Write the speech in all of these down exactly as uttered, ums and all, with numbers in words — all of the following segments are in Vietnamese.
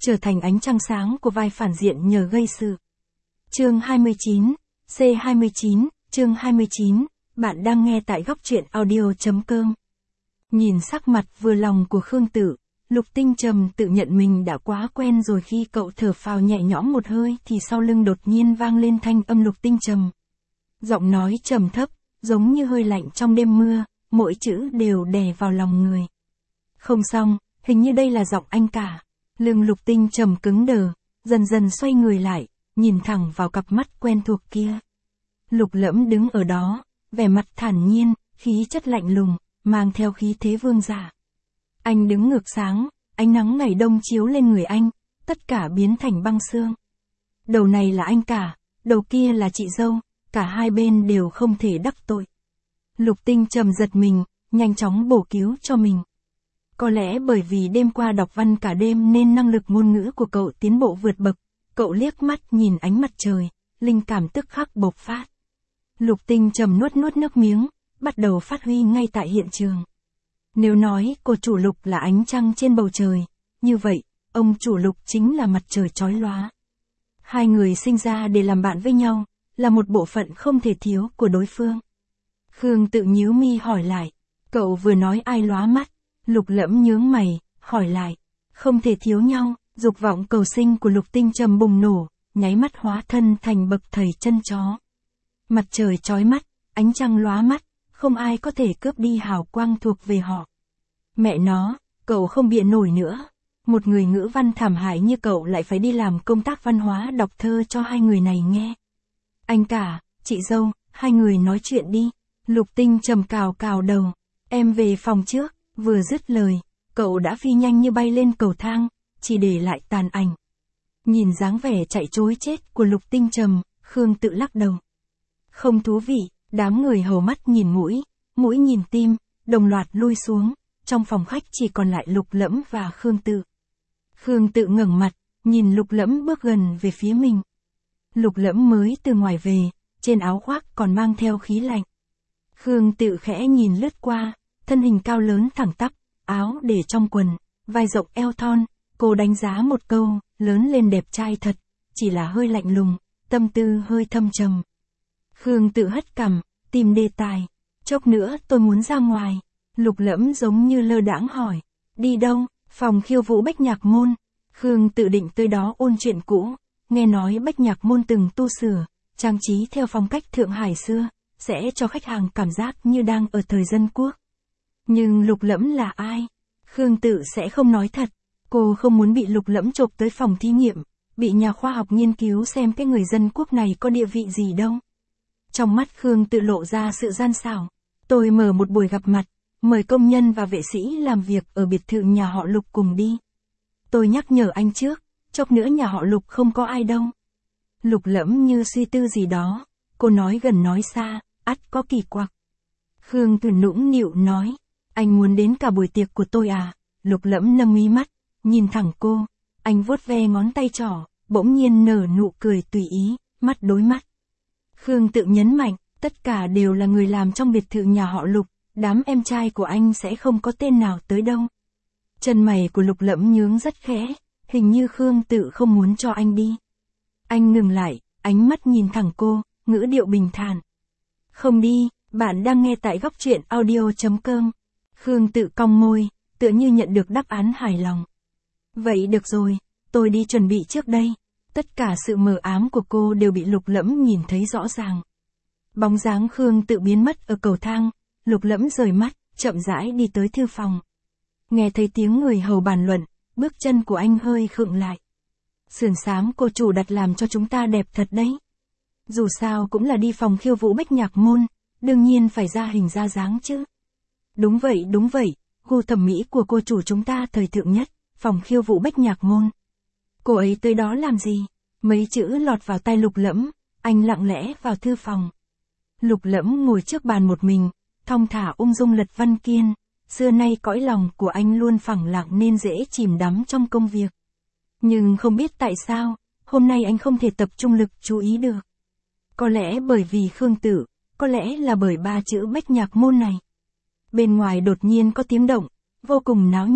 trở thành ánh trăng sáng của vai phản diện nhờ gây sự. Chương hai mươi chín, C hai mươi chín, chương hai mươi chín, bạn đang nghe tại góc truyện audio.com. Nhìn sắc mặt vừa lòng của Khương Tự, Lục Tinh Trầm tự nhận mình đã quá quen rồi. Khi cậu thở phào nhẹ nhõm một hơi thì sau lưng đột nhiên vang lên thanh âm Lục Tinh Trầm. Giọng nói trầm thấp, giống như hơi lạnh trong đêm mưa, mỗi chữ đều đè vào lòng người. Không xong, hình như đây là giọng anh cả. Lưng Lục Tinh Trầm cứng đờ, dần dần xoay người lại, nhìn thẳng vào cặp mắt quen thuộc kia. Lục Lẫm đứng ở đó, vẻ mặt thản nhiên, khí chất lạnh lùng, mang theo khí thế vương giả. Anh đứng ngược sáng, ánh nắng ngày đông chiếu lên người anh, tất cả biến thành băng xương. Đầu này là anh cả, đầu kia là chị dâu, cả hai bên đều không thể đắc tội. Lục Tinh Trầm giật mình, nhanh chóng bổ cứu cho mình. Có lẽ bởi vì đêm qua đọc văn cả đêm nên năng lực ngôn ngữ của cậu tiến bộ vượt bậc, cậu liếc mắt nhìn ánh mặt trời, linh cảm tức khắc bộc phát. Lục Tinh Trầm nuốt nuốt nước miếng, bắt đầu phát huy ngay tại hiện trường. Nếu nói cô chủ Lục là ánh trăng trên bầu trời, như vậy, ông chủ Lục chính là mặt trời chói lóa. Hai người sinh ra để làm bạn với nhau, là một bộ phận không thể thiếu của đối phương. Khương Tự nhíu mi hỏi lại, cậu vừa nói ai lóa mắt? Lục Lẫm nhướng mày, hỏi lại, không thể thiếu nhau. Dục vọng cầu sinh của Lục Tinh Trầm bùng nổ, nháy mắt hóa thân thành bậc thầy chân chó. Mặt trời chói mắt, ánh trăng lóa mắt, không ai có thể cướp đi hào quang thuộc về họ. Mẹ nó, cậu không bịa nổi nữa. Một người ngữ văn thảm hại như cậu lại phải đi làm công tác văn hóa đọc thơ cho hai người này nghe. Anh cả, chị dâu, hai người nói chuyện đi. Lục Tinh Trầm cào cào đầu, em về phòng trước. Vừa dứt lời, cậu đã phi nhanh như bay lên cầu thang, chỉ để lại tàn ảnh. Nhìn dáng vẻ chạy trối chết của Lục Tinh Trầm, Khương Tự lắc đầu. Không thú vị, đám người hầu mắt nhìn mũi, mũi nhìn tim, đồng loạt lui xuống, trong phòng khách chỉ còn lại Lục Lẫm và Khương Tự. Khương Tự ngẩng mặt, nhìn Lục Lẫm bước gần về phía mình. Lục Lẫm mới từ ngoài về, trên áo khoác còn mang theo khí lạnh. Khương Tự khẽ nhìn lướt qua, thân hình cao lớn thẳng tắp, áo để trong quần, vai rộng eo thon, cô đánh giá một câu, lớn lên đẹp trai thật, chỉ là hơi lạnh lùng, tâm tư hơi thâm trầm. Khương Tự hất cằm, tìm đề tài, chốc nữa tôi muốn ra ngoài. Lục Lẫm giống như lơ đãng hỏi, đi đâu? Phòng khiêu vũ Bách Nhạc Môn. Khương Tự định tới đó ôn chuyện cũ, nghe nói Bách Nhạc Môn từng tu sửa, trang trí theo phong cách Thượng Hải xưa, sẽ cho khách hàng cảm giác như đang ở thời dân quốc. Nhưng Lục Lẫm là ai? Khương Tự sẽ không nói thật. Cô không muốn bị Lục Lẫm chộp tới phòng thí nghiệm, bị nhà khoa học nghiên cứu xem cái người dân quốc này có địa vị gì đâu. Trong mắt Khương Tự lộ ra sự gian xảo. Tôi mở một buổi gặp mặt, mời công nhân và vệ sĩ làm việc ở biệt thự nhà họ Lục cùng đi. Tôi nhắc nhở anh trước, chốc nữa nhà họ Lục không có ai đâu. Lục Lẫm như suy tư gì đó, cô nói gần nói xa, ắt có kỳ quặc. Khương Tự nũng nịu nói, anh muốn đến cả buổi tiệc của tôi à? Lục Lẫm nâng mí mắt, nhìn thẳng cô, anh vuốt ve ngón tay trỏ, bỗng nhiên nở nụ cười tùy ý, mắt đối mắt. Khương Tự nhấn mạnh, tất cả đều là người làm trong biệt thự nhà họ Lục, đám em trai của anh sẽ không có tên nào tới đâu. Chân mày của Lục Lẫm nhướng rất khẽ, hình như Khương Tự không muốn cho anh đi. Anh ngừng lại, ánh mắt nhìn thẳng cô, ngữ điệu bình thản. Không đi, bạn đang nghe tại góc truyện audio.com. Khương Tự cong môi, tựa như nhận được đáp án hài lòng. Vậy được rồi, tôi đi chuẩn bị trước đây. Tất cả sự mờ ám của cô đều bị Lục Lẫm nhìn thấy rõ ràng. Bóng dáng Khương Tự biến mất ở cầu thang, Lục Lẫm rời mắt, chậm rãi đi tới thư phòng. Nghe thấy tiếng người hầu bàn luận, bước chân của anh hơi khựng lại. Sườn xám cô chủ đặt làm cho chúng ta đẹp thật đấy. Dù sao cũng là đi phòng khiêu vũ Bách Nhạc Môn, đương nhiên phải ra hình ra dáng chứ. Đúng vậy đúng vậy, gu thẩm mỹ của cô chủ chúng ta thời thượng nhất, phòng khiêu vũ Bách Nhạc Môn. Cô ấy tới đó làm gì? Mấy chữ lọt vào tai Lục Lẫm, anh lặng lẽ vào thư phòng. Lục Lẫm ngồi trước bàn một mình, thong thả ung dung lật văn kiên, xưa nay cõi lòng của anh luôn phẳng lặng nên dễ chìm đắm trong công việc. Nhưng không biết tại sao, hôm nay anh không thể tập trung lực chú ý được. Có lẽ bởi vì Khương Tự, có lẽ là bởi ba chữ Bách Nhạc Môn này. Bên ngoài đột nhiên có tiếng động, vô cùng náo nhiệt,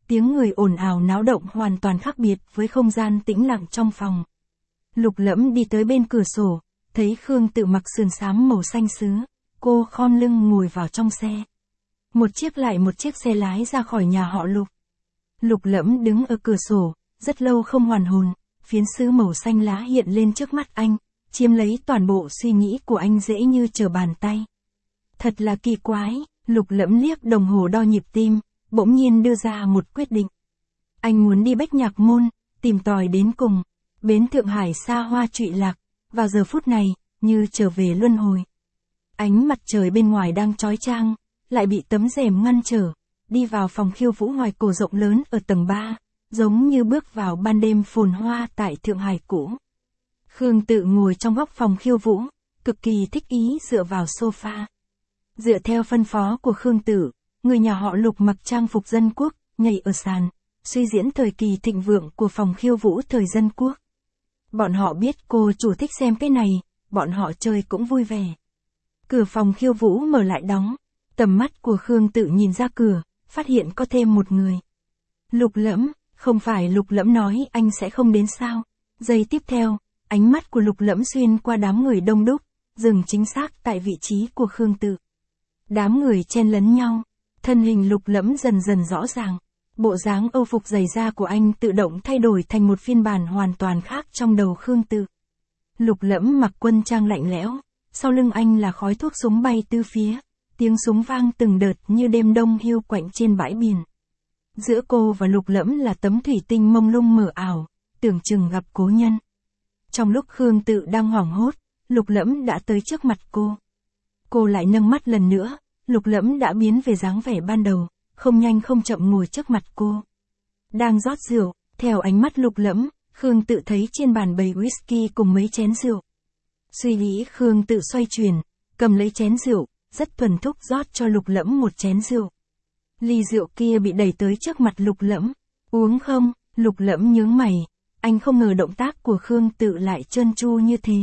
tiếng người ồn ào náo động hoàn toàn khác biệt với không gian tĩnh lặng trong phòng. Lục Lẫm đi tới bên cửa sổ, thấy Khương Tự mặc sườn xám màu xanh sứ, cô khom lưng ngồi vào trong xe. Một chiếc lại một chiếc xe lái ra khỏi nhà họ Lục. Lục Lẫm đứng ở cửa sổ, rất lâu không hoàn hồn, phiến sứ màu xanh lá hiện lên trước mắt anh, chiếm lấy toàn bộ suy nghĩ của anh dễ như trở bàn tay. Thật là kỳ quái, Lục Lẫm liếc đồng hồ đo nhịp tim, bỗng nhiên đưa ra một quyết định. Anh muốn đi Bách Nhạc Môn, tìm tòi đến cùng. Bến Thượng Hải xa hoa trụy lạc, vào giờ phút này, như trở về luân hồi. Ánh mặt trời bên ngoài đang chói chang, lại bị tấm rèm ngăn trở, đi vào phòng khiêu vũ ngoài cổ rộng lớn ở tầng ba, giống như bước vào ban đêm phồn hoa tại Thượng Hải cũ. Khương Tự ngồi trong góc phòng khiêu vũ, cực kỳ thích ý dựa vào sofa. Dựa theo phân phó của Khương Tự, người nhà họ Lục mặc trang phục dân quốc, nhảy ở sàn, suy diễn thời kỳ thịnh vượng của phòng khiêu vũ thời dân quốc. Bọn họ biết cô chủ thích xem cái này, bọn họ chơi cũng vui vẻ. Cửa phòng khiêu vũ mở lại đóng, tầm mắt của Khương Tự nhìn ra cửa, phát hiện có thêm một người. Lục Lẫm, không phải Lục Lẫm nói anh sẽ không đến sao? Giây tiếp theo, ánh mắt của Lục Lẫm xuyên qua đám người đông đúc, dừng chính xác tại vị trí của Khương Tự. Đám người chen lấn nhau, thân hình Lục Lẫm dần dần rõ ràng. Bộ dáng Âu phục dày da của anh tự động thay đổi thành một phiên bản hoàn toàn khác trong đầu Khương Tự. Lục Lẫm mặc quân trang lạnh lẽo, sau lưng anh là khói thuốc súng bay tứ phía, tiếng súng vang từng đợt như đêm đông hiu quạnh trên bãi biển. Giữa cô và Lục Lẫm là tấm thủy tinh mông lung mờ ảo, tưởng chừng gặp cố nhân. Trong lúc Khương Tự đang hoảng hốt, Lục Lẫm đã tới trước mặt cô. Cô lại nâng mắt lần nữa, Lục Lẫm đã biến về dáng vẻ ban đầu, không nhanh không chậm ngồi trước mặt cô. Đang rót rượu, theo ánh mắt Lục Lẫm, Khương Tự thấy trên bàn bày whisky cùng mấy chén rượu. Suy nghĩ Khương Tự xoay chuyển, cầm lấy chén rượu, rất thuần thục rót cho Lục Lẫm một chén rượu. Ly rượu kia bị đẩy tới trước mặt Lục Lẫm. Uống không? Lục Lẫm nhướng mày, anh không ngờ động tác của Khương Tự lại trơn tru như thế.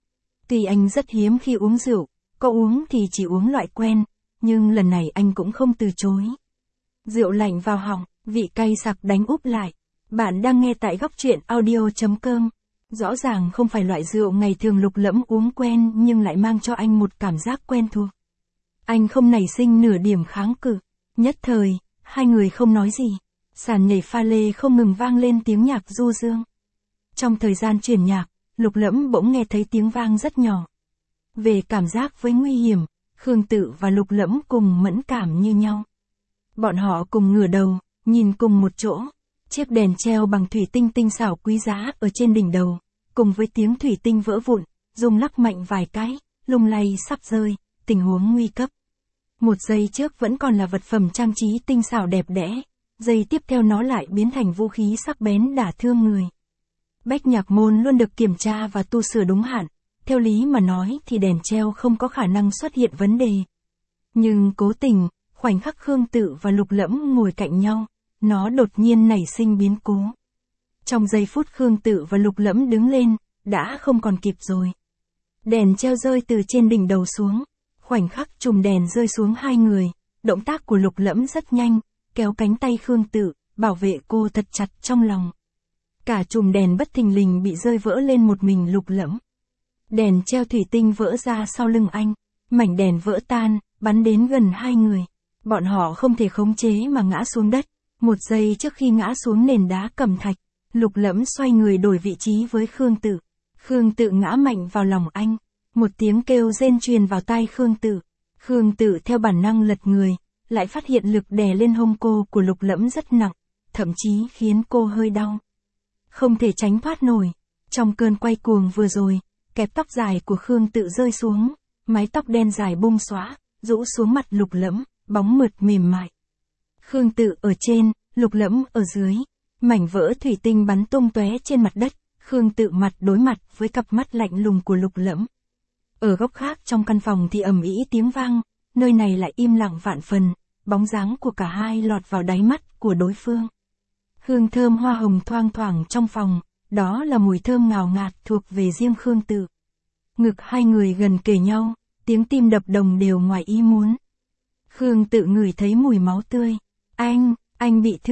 Tuy anh rất hiếm khi uống rượu, có uống thì chỉ uống loại quen, nhưng lần này anh cũng không từ chối. Rượu lạnh vào họng, vị cay sặc đánh úp lại. Bạn đang nghe tại góc truyện audio chấm com. Rõ ràng không phải loại rượu ngày thường Lục Lẫm uống quen nhưng lại mang cho anh một cảm giác quen thuộc. Anh không nảy sinh nửa điểm kháng cự. Nhất thời, hai người không nói gì. Sàn nhảy pha lê không ngừng vang lên tiếng nhạc du dương. Trong thời gian truyền nhạc, Lục Lẫm bỗng nghe thấy tiếng vang rất nhỏ. Về cảm giác với nguy hiểm, Khương Tự và Lục Lẫm cùng mẫn cảm như nhau. Bọn họ cùng ngửa đầu, nhìn cùng một chỗ. Chiếc đèn treo bằng thủy tinh tinh xảo quý giá ở trên đỉnh đầu, cùng với tiếng thủy tinh vỡ vụn, rung lắc mạnh vài cái, lung lay sắp rơi, tình huống nguy cấp. Một giây trước vẫn còn là vật phẩm trang trí tinh xảo đẹp đẽ, giây tiếp theo nó lại biến thành vũ khí sắc bén đả thương người. Bách Nhạc Môn luôn được kiểm tra và tu sửa đúng hạn, theo lý mà nói thì đèn treo không có khả năng xuất hiện vấn đề. Nhưng cố tình, khoảnh khắc Khương Tự và Lục Lẫm ngồi cạnh nhau, nó đột nhiên nảy sinh biến cố. Trong giây phút Khương Tự và Lục Lẫm đứng lên, đã không còn kịp rồi. Đèn treo rơi từ trên đỉnh đầu xuống, khoảnh khắc chùm đèn rơi xuống hai người, động tác của Lục Lẫm rất nhanh, kéo cánh tay Khương Tự, bảo vệ cô thật chặt trong lòng. Cả chùm đèn bất thình lình bị rơi vỡ lên một mình Lục Lẫm. Đèn treo thủy tinh vỡ ra sau lưng anh, mảnh đèn vỡ tan, bắn đến gần hai người. Bọn họ không thể khống chế mà ngã xuống đất. Một giây trước khi ngã xuống nền đá cẩm thạch, Lục Lẫm xoay người đổi vị trí với Khương Tự. Khương Tự ngã mạnh vào lòng anh. Một tiếng kêu rên truyền vào tai Khương Tự. Khương Tự theo bản năng lật người, lại phát hiện lực đè lên hông cô của Lục Lẫm rất nặng, thậm chí khiến cô hơi đau. Không thể tránh thoát nổi. Trong cơn quay cuồng vừa rồi, kẹp tóc dài của Khương Tự rơi xuống, mái tóc đen dài bung xõa, rũ xuống mặt Lục Lẫm, bóng mượt mềm mại. Khương Tự ở trên, Lục Lẫm ở dưới, mảnh vỡ thủy tinh bắn tung tóe trên mặt đất, Khương Tự mặt đối mặt với cặp mắt lạnh lùng của Lục Lẫm. Ở góc khác trong căn phòng thì ầm ĩ tiếng vang, nơi này lại im lặng vạn phần, bóng dáng của cả hai lọt vào đáy mắt của đối phương. Hương thơm hoa hồng thoang thoảng trong phòng, đó là mùi thơm ngào ngạt thuộc về riêng Khương Tự. Ngực hai người gần kề nhau, tiếng tim đập đồng đều ngoài ý muốn. Khương Tự ngửi thấy mùi máu tươi. Anh, anh bị thương,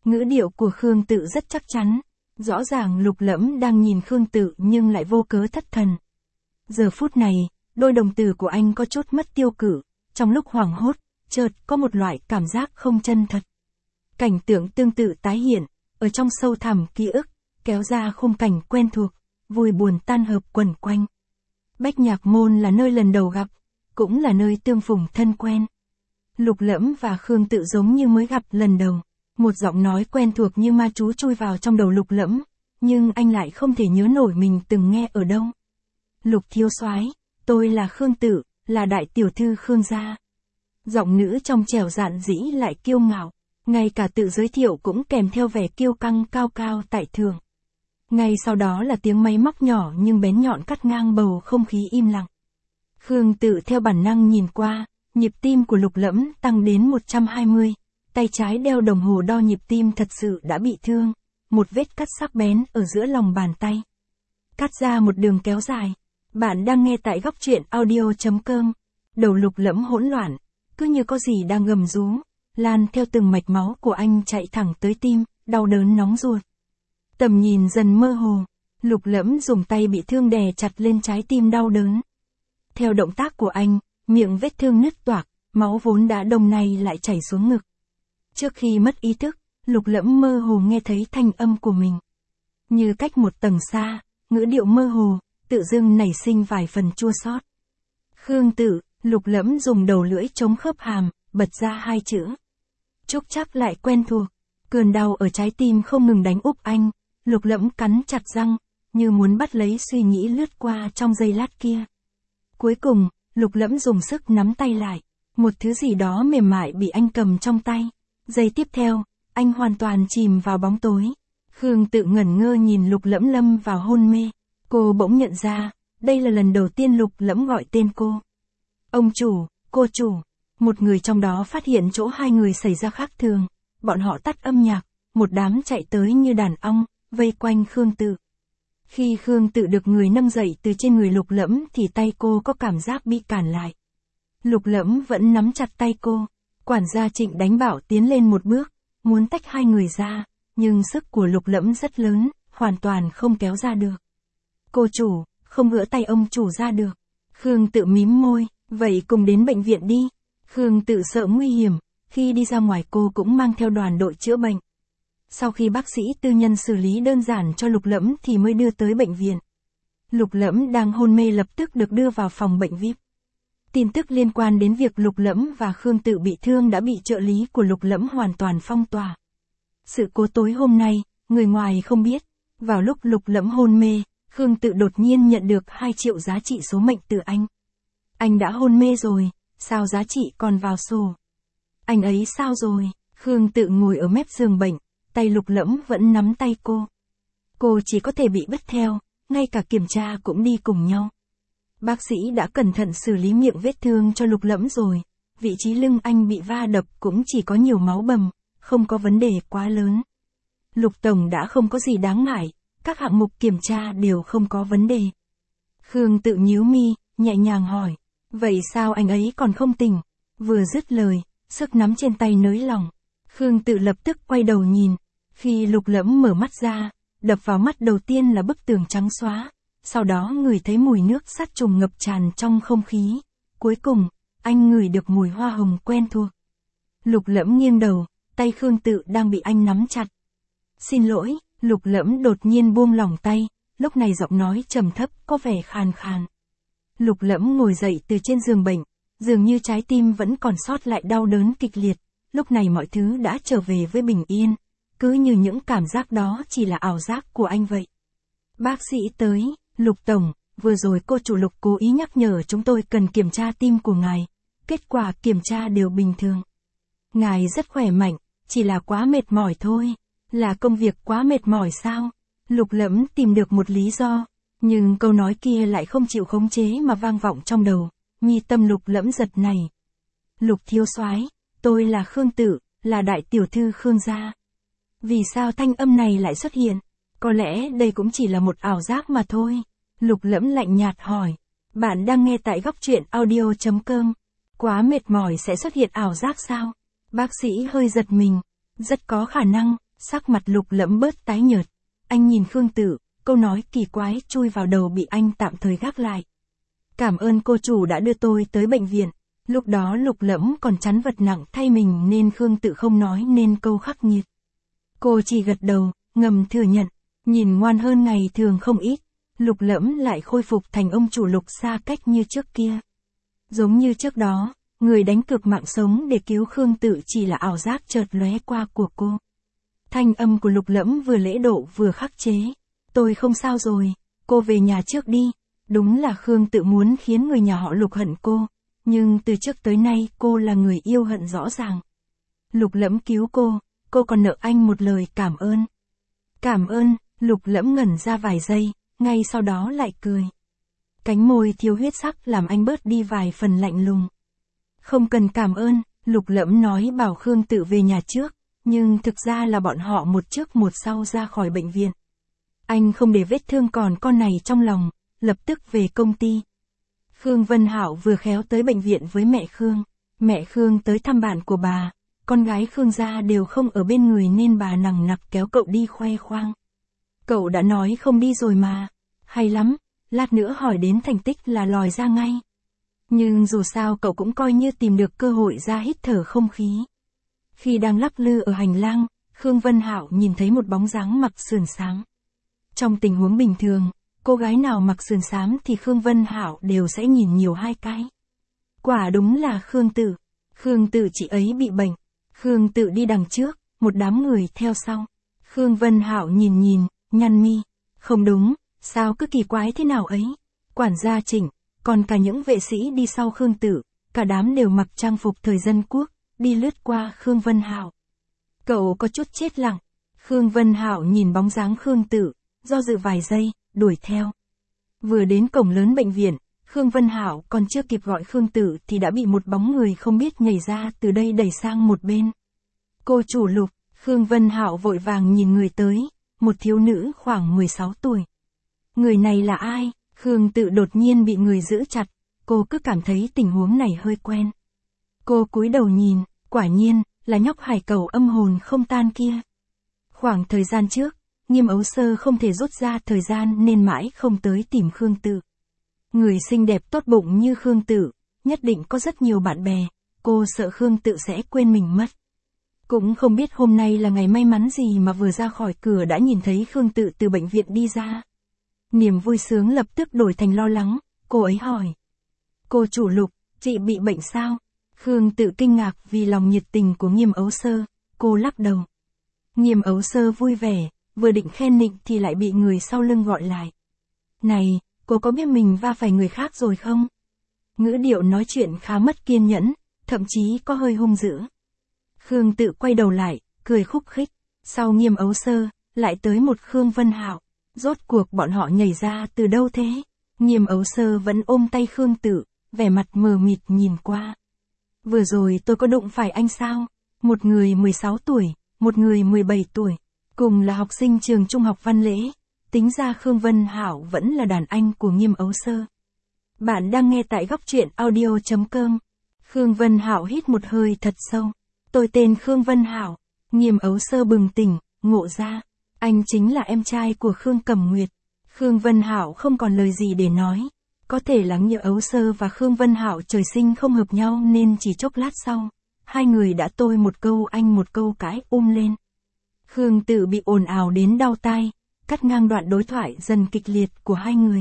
Ngữ điệu của Khương Tự rất chắc chắn. Rõ ràng Lục Lẫm đang nhìn Khương Tự nhưng lại vô cớ thất thần. Giờ phút này, đôi đồng tử của anh có chút mất tiêu cự, trong lúc hoảng hốt, chợt có một loại cảm giác không chân thật. Cảnh tượng tương tự tái hiện, ở trong sâu thẳm ký ức, kéo ra khung cảnh quen thuộc, vui buồn tan hợp quẩn quanh. Bách Nhạc Môn là nơi lần đầu gặp, cũng là nơi tương phùng thân quen. Lục Lẫm và Khương Tự giống như mới gặp lần đầu. Một giọng nói quen thuộc như ma chú chui vào trong đầu Lục Lẫm, nhưng anh lại không thể nhớ nổi mình từng nghe ở đâu. Lục thiếu soái, tôi là Khương Tự, là đại tiểu thư Khương gia. Giọng nữ trong trẻo dạn dĩ lại kiêu ngạo, ngay cả tự giới thiệu cũng kèm theo vẻ kiêu căng cao cao tại thượng. Ngay sau đó là tiếng máy móc nhỏ nhưng bén nhọn cắt ngang bầu không khí im lặng. Khương Tự theo bản năng nhìn qua, nhịp tim của Lục Lẫm tăng đến một trăm hai mươi. Tay trái đeo đồng hồ đo nhịp tim thật sự đã bị thương, một vết cắt sắc bén ở giữa lòng bàn tay. Cắt ra một đường kéo dài. Bạn đang nghe tại góc truyện audio chấm com. Đầu Lục Lẫm hỗn loạn, cứ như có gì đang gầm rú, lan theo từng mạch máu của anh chạy thẳng tới tim, đau đớn nóng ruột. Tầm nhìn dần mơ hồ, Lục Lẫm dùng tay bị thương đè chặt lên trái tim đau đớn. Theo động tác của anh, miệng vết thương nứt toạc, máu vốn đã đông này lại chảy xuống ngực. Trước khi mất ý thức, Lục Lẫm mơ hồ nghe thấy thanh âm của mình. Như cách một tầng xa, ngữ điệu mơ hồ, tự dưng nảy sinh vài phần chua xót. Khương Tự, Lục Lẫm dùng đầu lưỡi chống khớp hàm, bật ra hai chữ. Trúc chắc lại quen thuộc, cơn đau ở trái tim không ngừng đánh úp anh, Lục Lẫm cắn chặt răng, như muốn bắt lấy suy nghĩ lướt qua trong giây lát kia. Cuối cùng, Lục Lẫm dùng sức nắm tay lại, một thứ gì đó mềm mại bị anh cầm trong tay. Giây tiếp theo, anh hoàn toàn chìm vào bóng tối. Khương Tự ngẩn ngơ nhìn Lục Lẫm lâm vào hôn mê. Cô bỗng nhận ra, đây là lần đầu tiên Lục Lẫm gọi tên cô. Ông chủ, cô chủ. Một người trong đó phát hiện chỗ hai người xảy ra khác thường. Bọn họ tắt âm nhạc, một đám chạy tới như đàn ong, vây quanh Khương Tự. Khi Khương Tự được người nâng dậy từ trên người Lục Lẫm thì tay cô có cảm giác bị cản lại. Lục Lẫm vẫn nắm chặt tay cô. Quản gia Trịnh đánh bảo tiến lên một bước, muốn tách hai người ra, nhưng sức của Lục Lẫm rất lớn, hoàn toàn không kéo ra được. Cô chủ, không gỡ tay ông chủ ra được. Khương Tự mím môi, vậy cùng đến bệnh viện đi. Khương Tự sợ nguy hiểm, khi đi ra ngoài cô cũng mang theo đoàn đội chữa bệnh. Sau khi bác sĩ tư nhân xử lý đơn giản cho Lục Lẫm thì mới đưa tới bệnh viện. Lục Lẫm đang hôn mê lập tức được đưa vào phòng bệnh vi ai pi. Tin tức liên quan đến việc Lục Lẫm và Khương Tự bị thương đã bị trợ lý của Lục Lẫm hoàn toàn phong tỏa. Sự cố tối hôm nay, người ngoài không biết. Vào lúc Lục Lẫm hôn mê, Khương Tự đột nhiên nhận được hai triệu giá trị số mệnh từ anh. Anh đã hôn mê rồi, sao giá trị còn vào sổ? Anh ấy sao rồi? Khương Tự ngồi ở mép giường bệnh, tay Lục Lẫm vẫn nắm tay cô. Cô chỉ có thể bị bứt theo, ngay cả kiểm tra cũng đi cùng nhau. Bác sĩ đã cẩn thận xử lý miệng vết thương cho Lục Lẫm rồi, vị trí lưng anh bị va đập cũng chỉ có nhiều máu bầm, không có vấn đề quá lớn. Lục Tổng đã không có gì đáng ngại, các hạng mục kiểm tra đều không có vấn đề. Khương Tự nhíu mi, nhẹ nhàng hỏi, vậy sao anh ấy còn không tỉnh? Vừa dứt lời, sức nắm trên tay nới lỏng. Khương Tự lập tức quay đầu nhìn, khi Lục Lẫm mở mắt ra, đập vào mắt đầu tiên là bức tường trắng xóa. Sau đó ngửi thấy mùi nước sát trùng ngập tràn trong không khí. Cuối cùng, anh ngửi được mùi hoa hồng quen thuộc. Lục Lẫm nghiêng đầu, tay Khương Tự đang bị anh nắm chặt. Xin lỗi, Lục Lẫm đột nhiên buông lỏng tay, lúc này giọng nói trầm thấp có vẻ khàn khàn. Lục Lẫm ngồi dậy từ trên giường bệnh, dường như trái tim vẫn còn sót lại đau đớn kịch liệt, lúc này mọi thứ đã trở về với bình yên, cứ như những cảm giác đó chỉ là ảo giác của anh vậy. Bác sĩ tới. Lục Tổng, vừa rồi cô chủ Lục cố ý nhắc nhở chúng tôi cần kiểm tra tim của ngài. Kết quả kiểm tra đều bình thường. Ngài rất khỏe mạnh, chỉ là quá mệt mỏi thôi. Là công việc quá mệt mỏi sao? Lục Lẫm tìm được một lý do, nhưng câu nói kia lại không chịu khống chế mà vang vọng trong đầu. Mi tâm Lục Lẫm giật này. Lục thiếu soái, tôi là Khương Tự, là đại tiểu thư Khương gia. Vì sao thanh âm này lại xuất hiện? Có lẽ đây cũng chỉ là một ảo giác mà thôi. Lục Lẫm lạnh nhạt hỏi. Bạn đang nghe tại góc truyện audio chấm com. Quá mệt mỏi sẽ xuất hiện ảo giác sao? Bác sĩ hơi giật mình. Rất có khả năng, Sắc mặt Lục Lẫm bớt tái nhợt. Anh nhìn Khương Tự, câu nói kỳ quái chui vào đầu bị anh tạm thời gác lại. Cảm ơn cô chủ đã đưa tôi tới bệnh viện. Lúc đó Lục Lẫm còn chắn vật nặng thay mình nên Khương Tự không nói nên câu khắc nghiệt. Cô chỉ gật đầu, ngầm thừa nhận, nhìn ngoan hơn ngày thường không ít. Lục Lẫm lại khôi phục thành ông chủ Lục xa cách như trước kia. Giống như trước đó, người đánh cược mạng sống để cứu Khương Tự chỉ là ảo giác chợt lóe qua của cô. Thanh âm của Lục Lẫm vừa lễ độ vừa khắc chế. Tôi không sao rồi, cô về nhà trước đi. Đúng là Khương Tự muốn khiến người nhà họ Lục hận cô, nhưng từ trước tới nay cô là người yêu hận rõ ràng. Lục Lẫm cứu cô, cô còn nợ anh một lời cảm ơn. Cảm ơn, Lục Lẫm ngẩn ra vài giây, ngay sau đó lại cười. Cánh môi thiếu huyết sắc làm anh bớt đi vài phần lạnh lùng. Không cần cảm ơn, Lục Lẫm nói bảo Khương Tự về nhà trước, nhưng thực ra là bọn họ một trước một sau ra khỏi bệnh viện. Anh không để vết thương còn con này trong lòng, lập tức về công ty. Khương Vân Hạo vừa khéo tới bệnh viện với mẹ Khương. Mẹ Khương tới thăm bạn của bà, con gái Khương gia đều không ở bên người nên bà nằng nặc kéo cậu đi khoe khoang. Cậu đã nói không đi rồi mà, hay lắm, lát nữa hỏi đến thành tích là lòi ra ngay. Nhưng dù sao cậu cũng coi như tìm được cơ hội ra hít thở không khí. Khi đang lắc lư ở hành lang, Khương Vân Hạo nhìn thấy một bóng dáng mặc sườn xám. Trong tình huống bình thường, cô gái nào mặc sườn xám thì Khương Vân Hạo đều sẽ nhìn nhiều hai cái. Quả đúng là Khương Tự. Khương Tự chị ấy bị bệnh. Khương Tự đi đằng trước, một đám người theo sau. Khương Vân Hạo nhìn nhìn, nhăn mi. Không đúng, sao cứ kỳ quái thế nào ấy. Quản gia Trịnh, còn cả những vệ sĩ đi sau Khương Tự, cả đám đều mặc trang phục thời dân quốc, đi lướt qua Khương Vân Hạo. Cậu có chút chết lặng. Khương Vân Hạo nhìn bóng dáng Khương Tự, do dự vài giây, đuổi theo. Vừa đến cổng lớn bệnh viện, Khương Vân Hạo còn chưa kịp gọi Khương Tự thì đã bị một bóng người không biết nhảy ra từ đây đẩy sang một bên. Cô chủ Lục, Khương Vân Hạo vội vàng nhìn người tới, một thiếu nữ khoảng mười sáu tuổi. Người này là ai? Khương Tự đột nhiên bị người giữ chặt, cô cứ cảm thấy tình huống này hơi quen. Cô cúi đầu nhìn, quả nhiên, là nhóc hải cẩu âm hồn không tan kia. Khoảng thời gian trước, Nghiêm Ấu Sơ không thể rút ra thời gian nên mãi không tới tìm Khương Tự. Người xinh đẹp tốt bụng như Khương Tự, nhất định có rất nhiều bạn bè, cô sợ Khương Tự sẽ quên mình mất. Cũng không biết hôm nay là ngày may mắn gì mà vừa ra khỏi cửa đã nhìn thấy Khương Tự từ bệnh viện đi ra. Niềm vui sướng lập tức đổi thành lo lắng, cô ấy hỏi. Cô chủ Lục, chị bị bệnh sao? Khương Tự kinh ngạc vì lòng nhiệt tình của Nghiêm Ấu Sơ, cô lắc đầu. Nghiêm Ấu Sơ vui vẻ, vừa định khen nịnh thì lại bị người sau lưng gọi lại. Này, cô có biết mình va phải người khác rồi không? Ngữ điệu nói chuyện khá mất kiên nhẫn, thậm chí có hơi hung dữ. Khương Tự quay đầu lại, cười khúc khích. Sau Nghiêm Ấu Sơ, lại tới một Khương Vân Hạo. Rốt cuộc bọn họ nhảy ra từ đâu thế? Nghiêm Ấu Sơ vẫn ôm tay Khương Tự, vẻ mặt mờ mịt nhìn qua. Vừa rồi tôi có đụng phải anh sao? Một người mười sáu tuổi, một người mười bảy tuổi. Cùng là học sinh trường trung học Văn Lễ. Tính ra Khương Vân Hạo vẫn là đàn anh của Nghiêm Ấu Sơ. Bạn đang nghe tại góc truyện audio chấm com. Khương Vân Hạo hít một hơi thật sâu. Tôi tên Khương Vân Hạo. Nghiêm Ấu Sơ bừng tỉnh, ngộ ra. Anh chính là em trai của Khương Cẩm Nguyệt. Khương Vân Hạo không còn lời gì để nói. Có thể là Nghiêm Ấu Sơ và Khương Vân Hạo trời sinh không hợp nhau nên chỉ chốc lát sau, hai người đã tôi một câu anh một câu cãi um lên. Khương Tự bị ồn ào đến đau tai, cắt ngang đoạn đối thoại dần kịch liệt của hai người.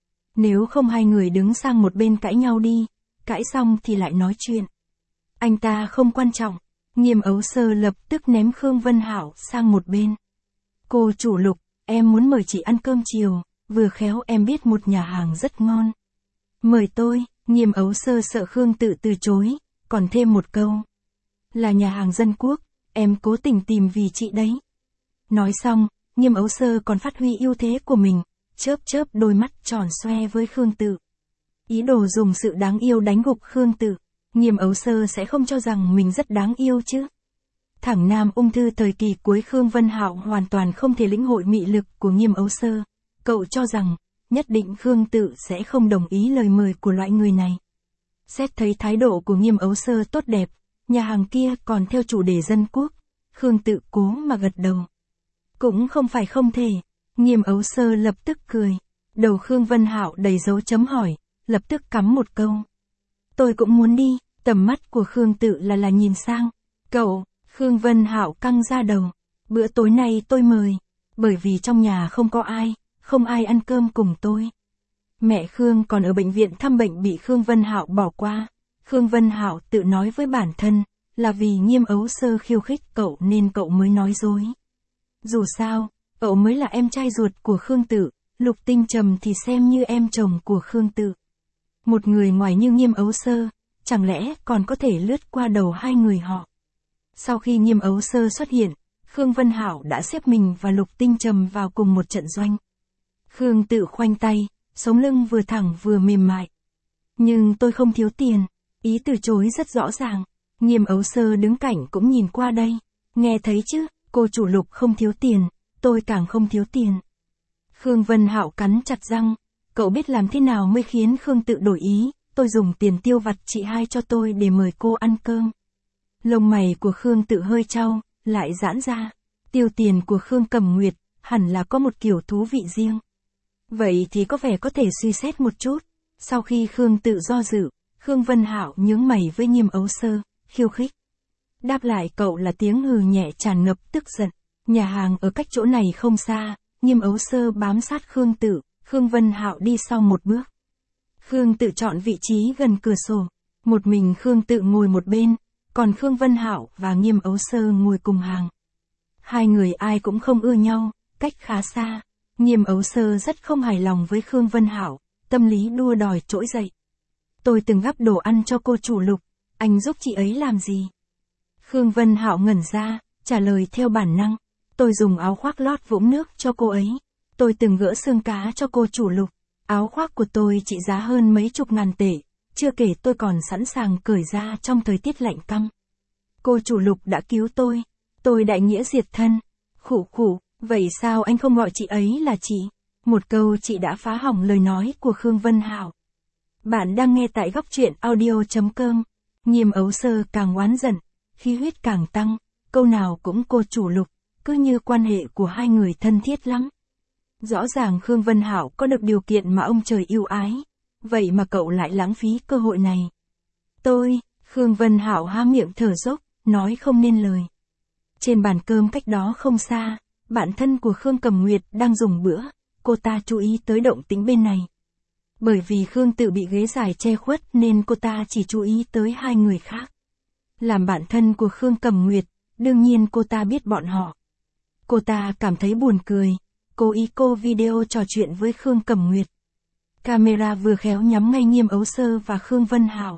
Nếu không hai người đứng sang một bên cãi nhau đi, cãi xong thì lại nói chuyện. Anh ta không quan trọng. Nghiêm Ấu Sơ lập tức ném Khương Vân Hạo sang một bên. Cô chủ Lục, em muốn mời chị ăn cơm chiều, vừa khéo em biết một nhà hàng rất ngon. Mời tôi. Nghiêm Ấu Sơ sợ Khương Tự từ chối, còn thêm một câu. Là nhà hàng dân quốc, em cố tình tìm vì chị đấy. Nói xong, Nghiêm Ấu Sơ còn phát huy ưu thế của mình, chớp chớp đôi mắt tròn xoe với Khương Tự. Ý đồ dùng sự đáng yêu đánh gục Khương Tự. Nghiêm Ấu Sơ sẽ không cho rằng mình rất đáng yêu chứ. Thẳng nam ung thư thời kỳ cuối Khương Vân Hạo hoàn toàn không thể lĩnh hội mị lực của Nghiêm Ấu Sơ. Cậu cho rằng, nhất định Khương Tự sẽ không đồng ý lời mời của loại người này. Xét thấy thái độ của Nghiêm Ấu Sơ tốt đẹp, nhà hàng kia còn theo chủ đề dân quốc. Khương Tự cố mà gật đầu. Cũng không phải không thể. Nghiêm Ấu Sơ lập tức cười. Đầu Khương Vân Hạo đầy dấu chấm hỏi, lập tức cắm một câu. Tôi cũng muốn đi. Tầm mắt của Khương Tự là là nhìn sang. Cậu, Khương Vân Hạo căng ra đầu. Bữa tối nay tôi mời. Bởi vì trong nhà không có ai, không ai ăn cơm cùng tôi. Mẹ Khương còn ở bệnh viện thăm bệnh bị Khương Vân Hạo bỏ qua. Khương Vân Hạo tự nói với bản thân, là vì Nghiêm Ấu Sơ khiêu khích cậu nên cậu mới nói dối. Dù sao, cậu mới là em trai ruột của Khương Tự, Lục Tinh Trầm thì xem như em chồng của Khương Tự. Một người ngoài như Nghiêm Ấu Sơ, chẳng lẽ còn có thể lướt qua đầu hai người họ. Sau khi Nghiêm Ấu Sơ xuất hiện, Khương Vân Hạo đã xếp mình và Lục Tinh Trầm vào cùng một trận doanh. Khương Tự khoanh tay, sống lưng vừa thẳng vừa mềm mại. Nhưng tôi không thiếu tiền, ý từ chối rất rõ ràng. Nghiêm Ấu Sơ đứng cạnh cũng nhìn qua đây. Nghe thấy chứ, cô chủ Lục không thiếu tiền, tôi càng không thiếu tiền. Khương Vân Hạo cắn chặt răng, cậu biết làm thế nào mới khiến Khương Tự đổi ý, tôi dùng tiền tiêu vặt chị hai cho tôi để mời cô ăn cơm. Lông mày của Khương Tự hơi trao, lại giãn ra. Tiêu tiền của Khương Cẩm Nguyệt, hẳn là có một kiểu thú vị riêng. Vậy thì có vẻ có thể suy xét một chút. Sau khi Khương Tự do dự, Khương Vân Hạo nhướng mày với Nghiêm Ấu Sơ, khiêu khích. Đáp lại cậu là tiếng hừ nhẹ tràn ngập tức giận. Nhà hàng ở cách chỗ này không xa, Nghiêm Ấu Sơ bám sát Khương Tự, Khương Vân Hạo đi sau một bước. Khương Tự chọn vị trí gần cửa sổ, một mình Khương Tự ngồi một bên, còn Khương Vân Hạo và Nghiêm Ấu Sơ ngồi cùng hàng. Hai người ai cũng không ưa nhau, cách khá xa. Nghiêm Ấu Sơ rất không hài lòng với Khương Vân Hạo, tâm lý đua đòi trỗi dậy. Tôi từng gắp đồ ăn cho cô chủ Lục, anh giúp chị ấy làm gì? Khương Vân Hạo ngẩn ra, trả lời theo bản năng. Tôi dùng áo khoác lót vũng nước cho cô ấy. Tôi từng gỡ xương cá cho cô chủ Lục. Áo khoác của tôi trị giá hơn mấy chục ngàn tệ, chưa kể tôi còn sẵn sàng cởi ra trong thời tiết lạnh căm. Cô chủ Lục đã cứu tôi. Tôi đại nghĩa diệt thân. Khụ khụ, vậy sao anh không gọi chị ấy là chị? Một câu chị đã phá hỏng lời nói của Khương Vân Hạo. Bạn đang nghe tại góc truyện audio chấm com. Nghiêm Ấu Sơ càng oán giận, khí huyết càng tăng, câu nào cũng cô chủ Lục, cứ như quan hệ của hai người thân thiết lắm. Rõ ràng Khương Vân Hạo có được điều kiện mà ông trời yêu ái, vậy mà cậu lại lãng phí cơ hội này. Tôi, Khương Vân Hạo há miệng thở dốc, nói không nên lời. Trên bàn cơm cách đó không xa, bạn thân của Khương Cẩm Nguyệt đang dùng bữa, cô ta chú ý tới động tĩnh bên này. Bởi vì Khương Tự bị ghế dài che khuất nên cô ta chỉ chú ý tới hai người khác. Làm bạn thân của Khương Cẩm Nguyệt, đương nhiên cô ta biết bọn họ. Cô ta cảm thấy buồn cười, cố ý cô video trò chuyện với Khương Cẩm Nguyệt. Camera vừa khéo nhắm ngay Nghiêm Ấu Sơ và Khương Vân Hạo.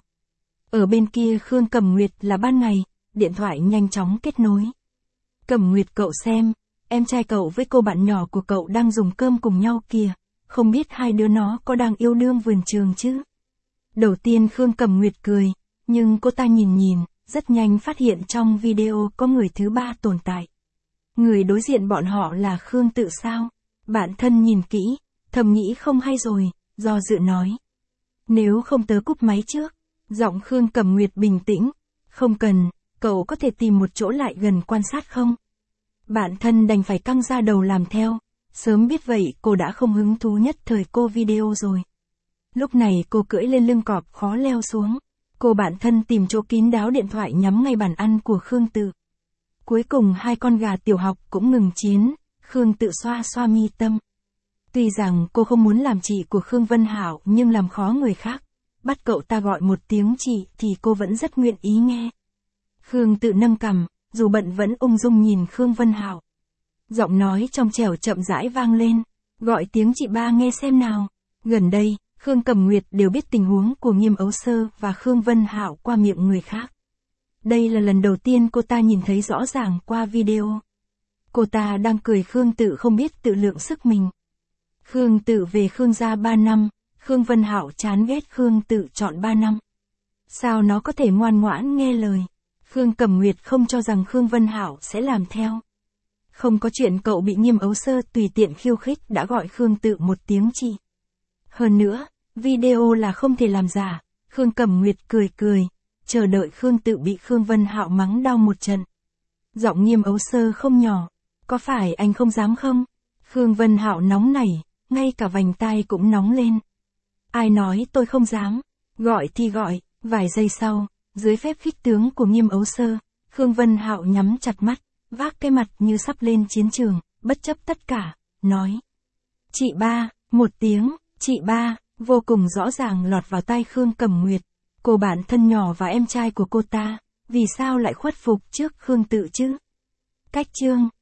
Ở bên kia Khương Cẩm Nguyệt là ban ngày, điện thoại nhanh chóng kết nối. Cẩm Nguyệt cậu xem, em trai cậu với cô bạn nhỏ của cậu đang dùng cơm cùng nhau kìa, không biết hai đứa nó có đang yêu đương vườn trường chứ? Đầu tiên Khương Cẩm Nguyệt cười, nhưng cô ta nhìn nhìn, rất nhanh phát hiện trong video có người thứ ba tồn tại. Người đối diện bọn họ là Khương Tự sao? Bạn thân nhìn kỹ, thầm nghĩ không hay rồi, do dự nói. Nếu không tớ cúp máy trước. Giọng Khương Cẩm Nguyệt bình tĩnh. Không cần, cậu có thể tìm một chỗ lại gần quan sát không? Bạn thân đành phải căng ra đầu làm theo. Sớm biết vậy cô đã không hứng thú nhất thời cô video rồi. Lúc này cô cưỡi lên lưng cọp khó leo xuống. Cô bạn thân tìm chỗ kín đáo điện thoại nhắm ngay bàn ăn của Khương Tự. Cuối cùng hai con gà tiểu học cũng ngừng chiến, Khương Tự xoa xoa mi tâm. Tuy rằng cô không muốn làm chị của Khương Vân Hạo nhưng làm khó người khác. Bắt cậu ta gọi một tiếng chị thì cô vẫn rất nguyện ý nghe. Khương Tự nâng cằm, dù bận vẫn ung dung nhìn Khương Vân Hạo. Giọng nói trong trẻo chậm rãi vang lên, gọi tiếng chị ba nghe xem nào. Gần đây, Khương Cẩm Nguyệt đều biết tình huống của Nghiêm Ấu Sơ và Khương Vân Hạo qua miệng người khác. Đây là lần đầu tiên cô ta nhìn thấy rõ ràng qua video. Cô ta đang cười Khương Tự không biết tự lượng sức mình. Khương Tự về Khương gia ba năm, Khương Vân Hạo chán ghét Khương Tự chọn ba năm. Sao nó có thể ngoan ngoãn nghe lời? Khương Cẩm Nguyệt không cho rằng Khương Vân Hạo sẽ làm theo. Không có chuyện cậu bị Nghiêm Ấu Sơ tùy tiện khiêu khích đã gọi Khương Tự một tiếng chị. Hơn nữa, video là không thể làm giả. Khương Cẩm Nguyệt cười cười, chờ đợi Khương Tự bị Khương Vân Hạo mắng đau một trận. Giọng Nghiêm Ấu Sơ không nhỏ. Có phải anh không dám không? Khương Vân Hạo nóng nảy, ngay cả vành tai cũng nóng lên. Ai nói tôi không dám? Gọi thì gọi, vài giây sau, dưới phép khích tướng của Nghiêm Ấu Sơ, Khương Vân Hạo nhắm chặt mắt, vác cái mặt như sắp lên chiến trường, bất chấp tất cả, nói. Chị ba, một tiếng, chị ba, vô cùng rõ ràng lọt vào tai Khương Cẩm Nguyệt. Cô bạn thân nhỏ và em trai của cô ta, vì sao lại khuất phục trước Khương Tự chứ? Cách chương